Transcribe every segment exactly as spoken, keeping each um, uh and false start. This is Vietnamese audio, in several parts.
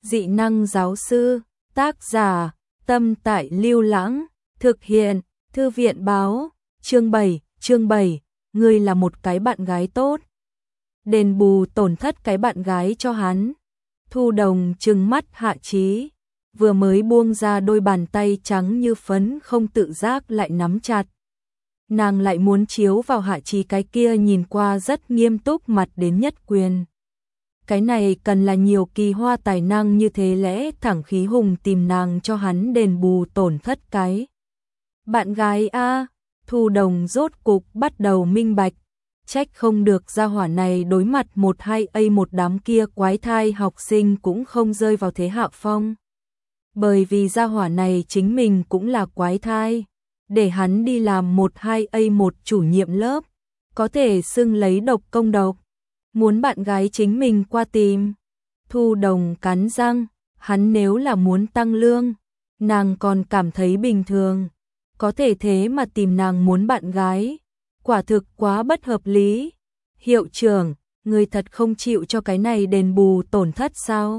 Dị năng giáo sư, tác giả, Tâm Tại Lưu Lãng, thực hiện, Thư viện báo, chương bảy, chương bảy, ngươi là một cái bạn gái tốt. Đền bù tổn thất cái bạn gái cho hắn. Thu Đồng trừng mắt Hạ Chí, vừa mới buông ra đôi bàn tay trắng như phấn không tự giác lại nắm chặt. Nàng lại muốn chiếu vào Hạ Chí cái kia nhìn qua rất nghiêm túc mặt đến nhất quyền. Cái này cần là nhiều kỳ hoa tài năng như thế lẽ thẳng khí hùng tìm nàng cho hắn đền bù tổn thất cái. Bạn gái a, Thu Đồng rốt cục bắt đầu minh bạch, trách không được gia hỏa này đối mặt một hai A một đám kia quái thai học sinh cũng không rơi vào thế hạ phong. Bởi vì gia hỏa này chính mình cũng là quái thai, để hắn đi làm một hai A một chủ nhiệm lớp, có thể xưng lấy độc công độc. Muốn bạn gái chính mình qua tìm. Thu Đồng cắn răng, hắn nếu là muốn tăng lương, nàng còn cảm thấy bình thường. Có thể thế mà tìm nàng muốn bạn gái, quả thực quá bất hợp lý. Hiệu trưởng, người thật không chịu cho cái này đền bù tổn thất sao?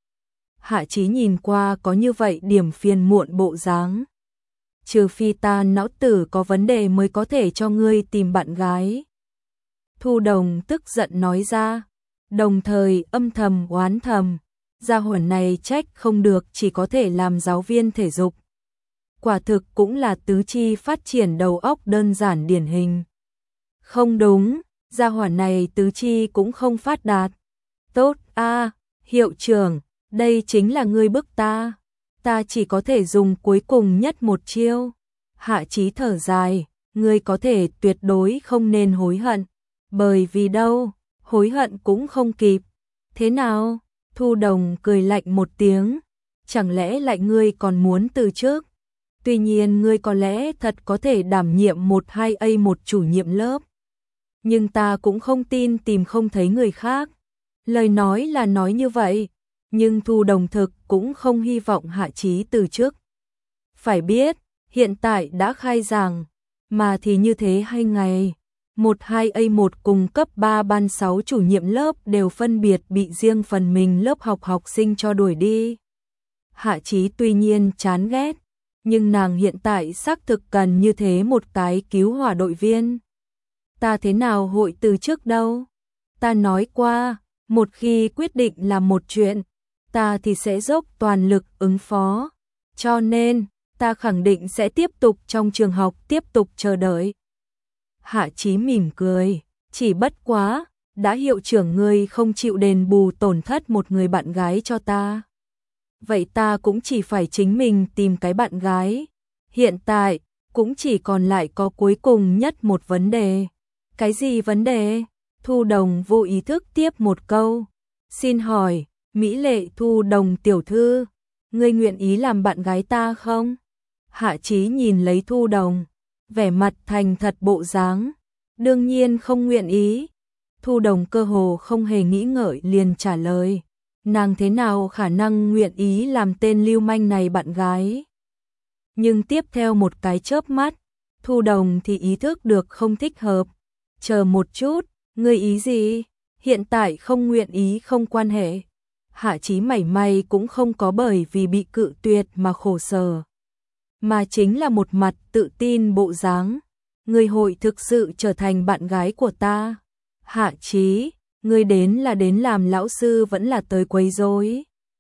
Hạ Chí nhìn qua có như vậy điểm phiền muộn bộ dáng. Trừ phi ta não tử có vấn đề mới có thể cho ngươi tìm bạn gái. Thu Đồng tức giận nói ra, đồng thời âm thầm oán thầm, gia hỏa này trách không được chỉ có thể làm giáo viên thể dục. Quả thực cũng là tứ chi phát triển đầu óc đơn giản điển hình. Không đúng, gia hỏa này tứ chi cũng không phát đạt. Tốt a, hiệu trưởng, đây chính là ngươi bức ta. Ta chỉ có thể dùng cuối cùng nhất một chiêu. Hạ Chí thở dài, ngươi có thể tuyệt đối không nên hối hận. Bởi vì đâu, hối hận cũng không kịp. Thế nào? Thu Đồng cười lạnh một tiếng. Chẳng lẽ lại ngươi còn muốn từ trước? Tuy nhiên ngươi có lẽ thật có thể đảm nhiệm một hai A một chủ nhiệm lớp. Nhưng ta cũng không tin tìm không thấy người khác. Lời nói là nói như vậy, nhưng Thu Đồng thực cũng không hy vọng Hạ Chí từ trước. Phải biết, hiện tại đã khai giảng, mà thì như thế hai ngày. một hai A một cùng cấp ba ban sáu chủ nhiệm lớp đều phân biệt bị riêng phần mình lớp học học sinh cho đuổi đi. Hạ Chí tuy nhiên chán ghét, nhưng nàng hiện tại xác thực cần như thế một cái cứu hỏa đội viên. Ta thế nào hội từ trước đâu? Ta nói qua, một khi quyết định làm một chuyện, ta thì sẽ dốc toàn lực ứng phó. Cho nên, ta khẳng định sẽ tiếp tục trong trường học tiếp tục chờ đợi. Hạ Chí mỉm cười, chỉ bất quá, đã hiệu trưởng ngươi không chịu đền bù tổn thất một người bạn gái cho ta. Vậy ta cũng chỉ phải chính mình tìm cái bạn gái. Hiện tại, cũng chỉ còn lại có cuối cùng nhất một vấn đề. Cái gì vấn đề? Thu Đồng vô ý thức tiếp một câu. Xin hỏi, Mỹ Lệ Thu Đồng tiểu thư, ngươi nguyện ý làm bạn gái ta không? Hạ Chí nhìn lấy Thu Đồng, vẻ mặt thành thật bộ dáng. Đương nhiên không nguyện ý. Thu Đồng cơ hồ không hề nghĩ ngợi liền trả lời. Nàng thế nào khả năng nguyện ý làm tên lưu manh này bạn gái? Nhưng tiếp theo một cái chớp mắt, Thu Đồng thì ý thức được không thích hợp. Chờ một chút, ngươi ý gì? Hiện tại không nguyện ý không quan hệ. Hạ Chí mảy may cũng không có bởi vì bị cự tuyệt mà khổ sở, mà chính là một mặt tự tin bộ dáng. Ngươi hội thực sự trở thành bạn gái của ta? Hạ Chí, ngươi đến là đến làm lão sư vẫn là tới quấy rối?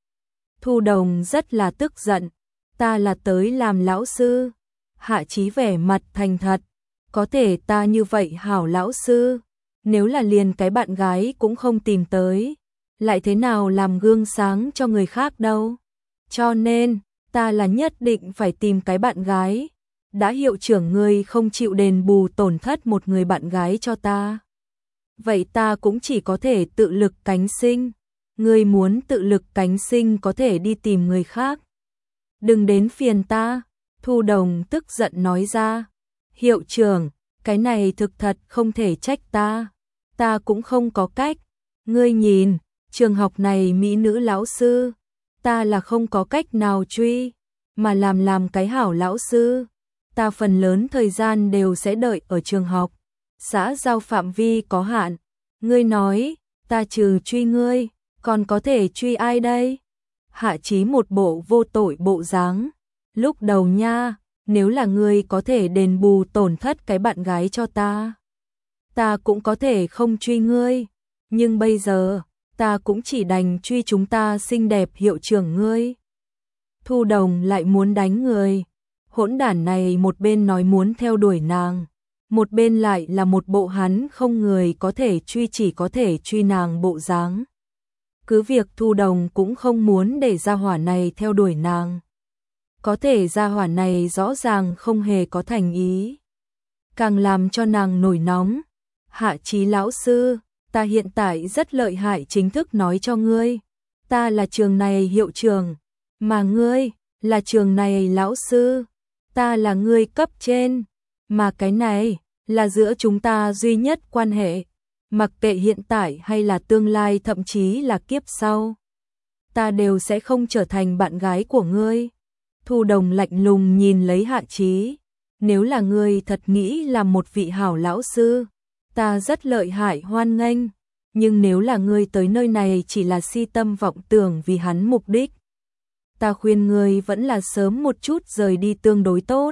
Thu Đồng rất là tức giận. Ta là tới làm lão sư. Hạ Chí vẻ mặt thành thật. Có thể ta như vậy hảo lão sư, nếu là liền cái bạn gái cũng không tìm tới, lại thế nào làm gương sáng cho người khác đâu. Cho nên, ta là nhất định phải tìm cái bạn gái. Đã hiệu trưởng ngươi không chịu đền bù tổn thất một người bạn gái cho ta, vậy ta cũng chỉ có thể tự lực cánh sinh. Ngươi muốn tự lực cánh sinh có thể đi tìm người khác. Đừng đến phiền ta. Thu Đồng tức giận nói ra. Hiệu trưởng, cái này thực thật không thể trách ta. Ta cũng không có cách. Ngươi nhìn, trường học này mỹ nữ lão sư, ta là không có cách nào truy, mà làm làm cái hảo lão sư. Ta phần lớn thời gian đều sẽ đợi ở trường học. Xã giao phạm vi có hạn. Ngươi nói, ta trừ truy ngươi, còn có thể truy ai đây? Hạ Chí một bộ vô tội bộ dáng. Lúc đầu nha, nếu là ngươi có thể đền bù tổn thất cái bạn gái cho ta, ta cũng có thể không truy ngươi. Nhưng bây giờ, ta cũng chỉ đành truy chúng ta xinh đẹp hiệu trưởng ngươi. Thu Đồng lại muốn đánh người. Hỗn đản này một bên nói muốn theo đuổi nàng, một bên lại là một bộ hắn không người có thể truy chỉ có thể truy nàng bộ dáng. Cứ việc Thu Đồng cũng không muốn để gia hỏa này theo đuổi nàng. Có thể gia hỏa này rõ ràng không hề có thành ý. Càng làm cho nàng nổi nóng. Hạ Chí lão sư, ta hiện tại rất lợi hại, chính thức nói cho ngươi. Ta là trường này hiệu trưởng, mà ngươi là trường này lão sư. Ta là ngươi cấp trên, mà cái này là giữa chúng ta duy nhất quan hệ. Mặc kệ hiện tại hay là tương lai, thậm chí là kiếp sau, ta đều sẽ không trở thành bạn gái của ngươi. Thu Đồng lạnh lùng nhìn lấy Hạ Chí. Nếu là ngươi thật nghĩ là một vị hảo lão sư, ta rất lợi hại hoan nghênh. Nhưng nếu là ngươi tới nơi này chỉ là si tâm vọng tưởng vì hắn mục đích, ta khuyên ngươi vẫn là sớm một chút rời đi tương đối tốt.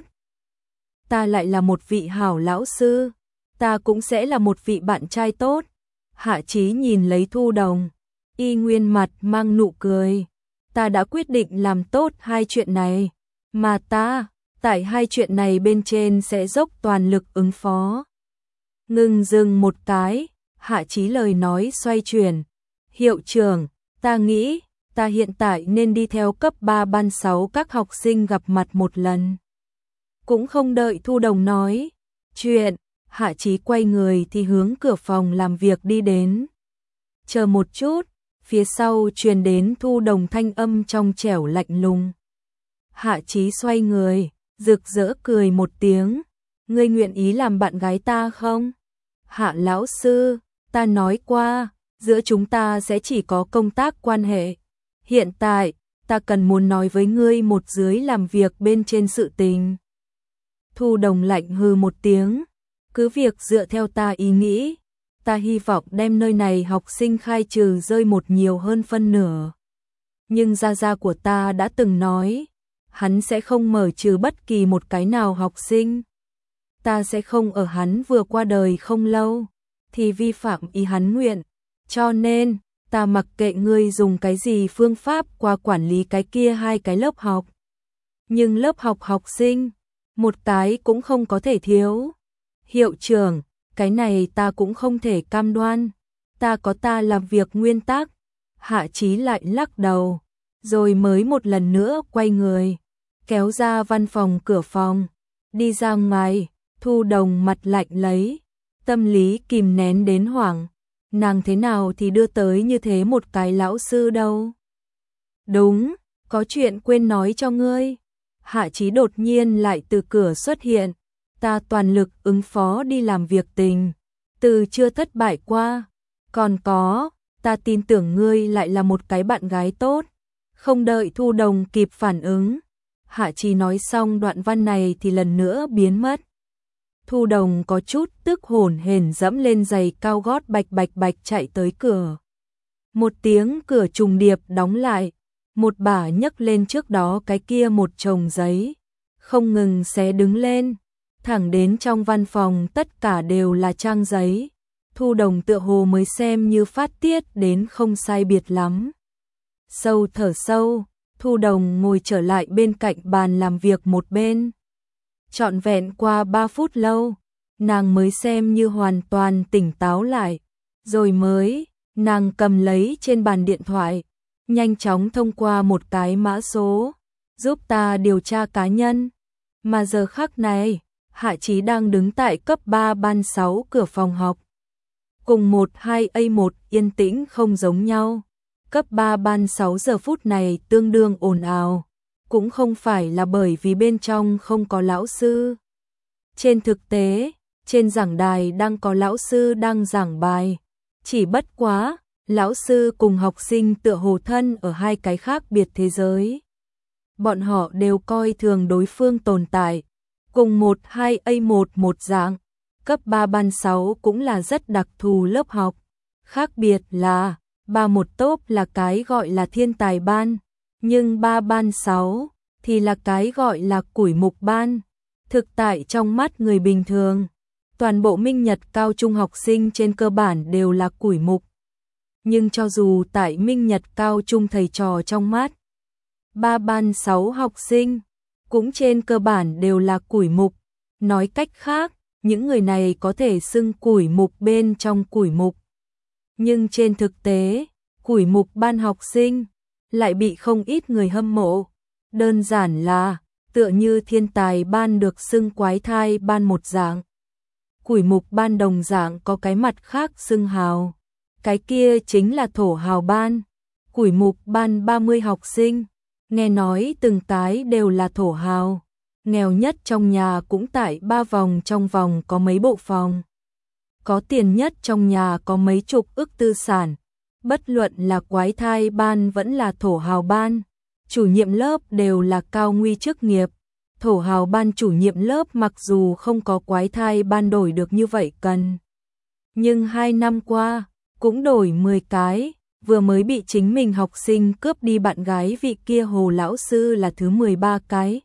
Ta lại là một vị hảo lão sư, ta cũng sẽ là một vị bạn trai tốt. Hạ Chí nhìn lấy Thu Đồng, y nguyên mặt mang nụ cười. Ta đã quyết định làm tốt hai chuyện này, mà ta, tại hai chuyện này bên trên sẽ dốc toàn lực ứng phó. Ngừng dừng một cái, Hạ Chí lời nói xoay chuyển. Hiệu trưởng, ta nghĩ, ta hiện tại nên đi theo cấp ba ban sáu các học sinh gặp mặt một lần. Cũng không đợi Thu Đồng nói chuyện, Hạ Chí quay người thì hướng cửa phòng làm việc đi đến. Chờ một chút, phía sau truyền đến Thu Đồng thanh âm trong trẻo lạnh lùng. Hạ Chí xoay người, rực rỡ cười một tiếng. Ngươi nguyện ý làm bạn gái ta không? Hạ lão sư, ta nói qua, giữa chúng ta sẽ chỉ có công tác quan hệ. Hiện tại, ta cần muốn nói với ngươi một dưới làm việc bên trên sự tình. Thu Đồng lạnh hừ một tiếng. Cứ việc dựa theo ta ý nghĩ, ta hy vọng đem nơi này học sinh khai trừ rơi một nhiều hơn phân nửa. Nhưng gia gia của ta đã từng nói, hắn sẽ không mở trừ bất kỳ một cái nào học sinh. Ta sẽ không ở hắn vừa qua đời không lâu thì vi phạm ý hắn nguyện. Cho nên, ta mặc kệ ngươi dùng cái gì phương pháp qua quản lý cái kia hai cái lớp học. Nhưng lớp học học sinh, một cái cũng không có thể thiếu. Hiệu trưởng, cái này ta cũng không thể cam đoan. Ta có ta làm việc nguyên tắc. Hạ Chí lại lắc đầu, rồi mới một lần nữa quay người, kéo ra văn phòng cửa phòng, đi ra ngoài. Thu Đồng mặt lạnh lấy, tâm lý kìm nén đến hoảng. Nàng thế nào thì đưa tới như thế một cái lão sư đâu. Đúng, có chuyện quên nói cho ngươi. Hạ Chí đột nhiên lại từ cửa xuất hiện. Ta toàn lực ứng phó đi làm việc tình, từ chưa thất bại qua. Còn có, ta tin tưởng ngươi lại là một cái bạn gái tốt. Không đợi Thu Đồng kịp phản ứng, Hạ Chí nói xong đoạn văn này thì lần nữa biến mất. Thu Đồng có chút tức hổn hển dẫm lên giày cao gót bạch bạch bạch chạy tới cửa. Một tiếng cửa trùng điệp đóng lại, một bả nhấc lên trước đó cái kia một chồng giấy, không ngừng xé đứng lên, thẳng đến trong văn phòng tất cả đều là trang giấy. Thu Đồng tựa hồ mới xem như phát tiết đến không sai biệt lắm. Sâu thở sâu, Thu Đồng ngồi trở lại bên cạnh bàn làm việc một bên. Trọn vẹn qua ba phút lâu, nàng mới xem như hoàn toàn tỉnh táo lại, rồi mới, nàng cầm lấy trên bàn điện thoại, nhanh chóng thông qua một cái mã số, giúp ta điều tra cá nhân. Mà giờ khắc này, Hạ Chí đang đứng tại cấp ba ban sáu cửa phòng học. Cùng một hai A một yên tĩnh không giống nhau. Cấp ba ban sáu giờ phút này tương đương ồn ào. Cũng không phải là bởi vì bên trong không có lão sư. Trên thực tế, trên giảng đài đang có lão sư đang giảng bài. Chỉ bất quá, lão sư cùng học sinh tựa hồ thân ở hai cái khác biệt thế giới. Bọn họ đều coi thường đối phương tồn tại. Cùng một hai A một một dạng, cấp ba ban sáu cũng là rất đặc thù lớp học. Khác biệt là, ba một tốp là cái gọi là thiên tài ban. Nhưng ba ban sáu thì là cái gọi là củi mục ban. Thực tại trong mắt người bình thường, toàn bộ Minh Nhật cao trung học sinh trên cơ bản đều là củi mục. Nhưng cho dù tại Minh Nhật cao trung thầy trò trong mắt, ba ban sáu học sinh cũng trên cơ bản đều là củi mục. Nói cách khác, những người này có thể xưng củi mục bên trong củi mục. Nhưng trên thực tế, củi mục ban học sinh lại bị không ít người hâm mộ. Đơn giản là, tựa như thiên tài ban được xưng quái thai ban một dạng. Củi mục ban đồng dạng có cái mặt khác xưng hào. Cái kia chính là thổ hào ban. Củi mục ban ba mươi học sinh, nghe nói từng cái đều là thổ hào. Nghèo nhất trong nhà cũng tại ba vòng trong vòng có mấy bộ phòng. Có tiền nhất trong nhà có mấy chục ức tư sản. Bất luận là quái thai ban vẫn là thổ hào ban, chủ nhiệm lớp đều là cao nguy chức nghiệp. Thổ hào ban chủ nhiệm lớp mặc dù không có quái thai ban đổi được như vậy cần. Nhưng hai năm qua, cũng đổi mười cái, vừa mới bị chính mình học sinh cướp đi bạn gái vị kia Hồ lão sư là thứ mười ba cái.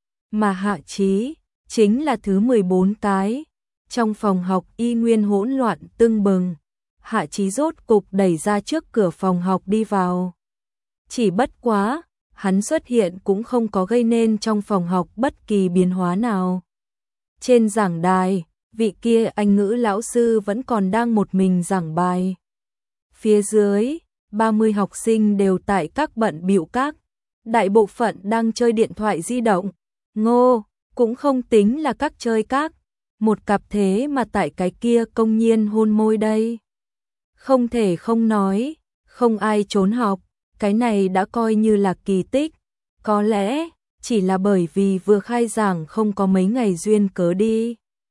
Mà Hạ Chí chính là thứ mười bốn cái. Trong phòng học y nguyên hỗn loạn tưng bừng. Hạ Chí rốt cục đẩy ra trước cửa phòng học đi vào. Chỉ bất quá, hắn xuất hiện cũng không có gây nên trong phòng học bất kỳ biến hóa nào. Trên giảng đài, vị kia Anh ngữ lão sư vẫn còn đang một mình giảng bài. Phía dưới, ba mươi học sinh đều tại các bận bịu các. Đại bộ phận đang chơi điện thoại di động. Ngô, cũng không tính là các chơi các. Một cặp thế mà tại cái kia công nhiên hôn môi đây. Không thể không nói, không ai trốn học, cái này đã coi như là kỳ tích. Có lẽ, chỉ là bởi vì vừa khai giảng không có mấy ngày duyên cớ đi.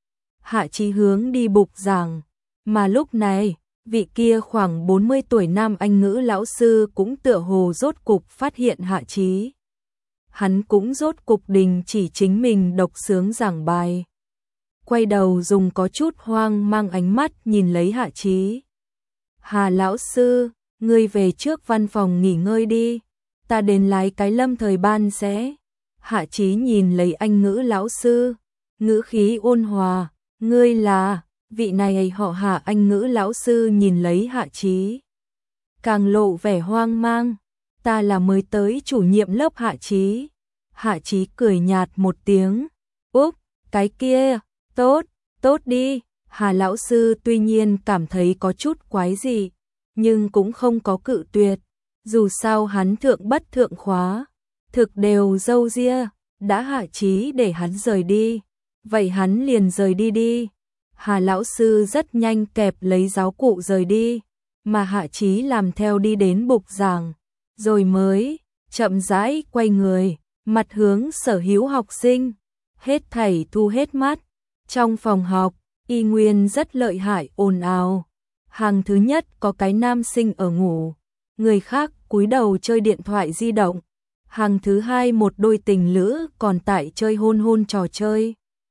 Hạ Chí hướng đi bục giảng, mà lúc này, vị kia khoảng bốn mươi tuổi nam Anh ngữ lão sư cũng tựa hồ rốt cục phát hiện Hạ Chí. Hắn cũng rốt cục đình chỉ chính mình độc sướng giảng bài. Quay đầu dùng có chút hoang mang ánh mắt nhìn lấy Hạ Chí. Hà lão sư, ngươi về trước văn phòng nghỉ ngơi đi, ta đến lái cái lâm thời ban sẽ. Hạ Chí nhìn lấy Anh ngữ lão sư, ngữ khí ôn hòa, ngươi là, vị này họ Hạ. Anh ngữ lão sư nhìn lấy Hạ Chí, càng lộ vẻ hoang mang, ta là mới tới chủ nhiệm lớp Hạ Chí. Hạ Chí cười nhạt một tiếng, úp, cái kia, tốt, tốt đi. Hà lão sư tuy nhiên cảm thấy có chút quái gì, nhưng cũng không có cự tuyệt. Dù sao hắn thượng bất thượng khóa, thực đều dâu ria, đã Hạ Chí để hắn rời đi, vậy hắn liền rời đi đi. Hà lão sư rất nhanh kẹp lấy giáo cụ rời đi, mà Hạ Chí làm theo đi đến bục giảng, rồi mới chậm rãi quay người, mặt hướng sở hữu học sinh, hết thảy thu hết mắt. Trong phòng học, y nguyên rất lợi hại ồn ào. Hàng thứ nhất có cái nam sinh ở ngủ, người khác cúi đầu chơi điện thoại di động. Hàng thứ hai một đôi tình lữ còn tại chơi hôn hôn trò chơi.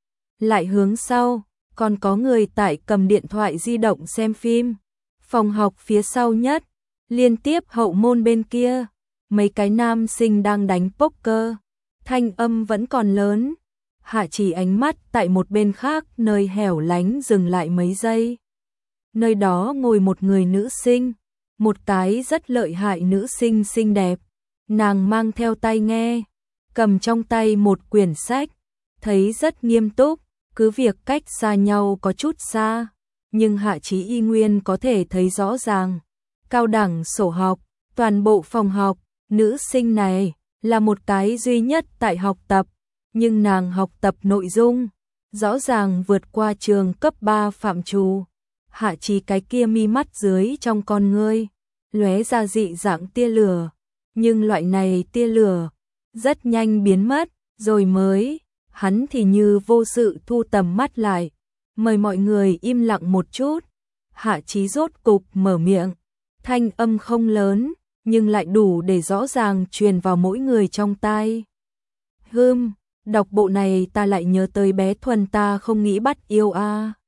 Lại hướng sau, còn có người tại cầm điện thoại di động xem phim. Phòng học phía sau nhất, liên tiếp hậu môn bên kia, mấy cái nam sinh đang đánh poker, thanh âm vẫn còn lớn. Hạ Chỉ ánh mắt tại một bên khác nơi hẻo lánh dừng lại mấy giây. Nơi đó ngồi một người nữ sinh, một cái rất lợi hại nữ sinh xinh đẹp. Nàng mang theo tai nghe, cầm trong tay một quyển sách, thấy rất nghiêm túc, cứ việc cách xa nhau có chút xa, nhưng Hạ Chí y nguyên có thể thấy rõ ràng. Cao đẳng sổ học, toàn bộ phòng học, nữ sinh này là một cái duy nhất tại học tập, nhưng nàng học tập nội dung rõ ràng vượt qua trường cấp ba phạm trù. Hạ Chí cái kia mi mắt dưới trong con ngươi lóe ra dị dạng tia lửa, nhưng loại này tia lửa rất nhanh biến mất, rồi mới, hắn thì như vô sự thu tầm mắt lại, mời mọi người im lặng một chút. Hạ Chí rốt cục mở miệng, thanh âm không lớn, nhưng lại đủ để rõ ràng truyền vào mỗi người trong tai. Hừm, đọc bộ này ta lại nhớ tới bé Thuần ta không nghĩ bắt yêu a. À.